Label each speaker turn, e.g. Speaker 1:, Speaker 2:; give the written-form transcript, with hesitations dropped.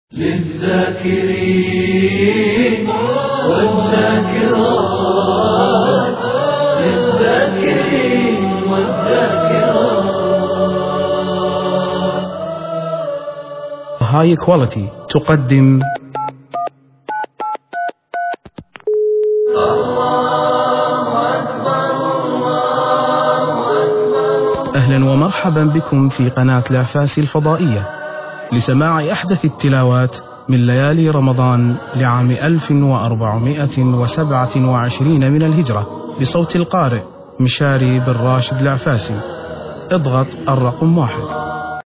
Speaker 1: للذاكرين والذاكرات، للذاكرين والذاكرات.
Speaker 2: High Quality تقدم أهلا ومرحبا بكم في قناة العفاس الفضائية لسماع أحدث التلاوات من ليالي رمضان لعام 1427 من الهجرة بصوت القارئ مشاري بن راشد العفاسي. اضغط الرقم 1.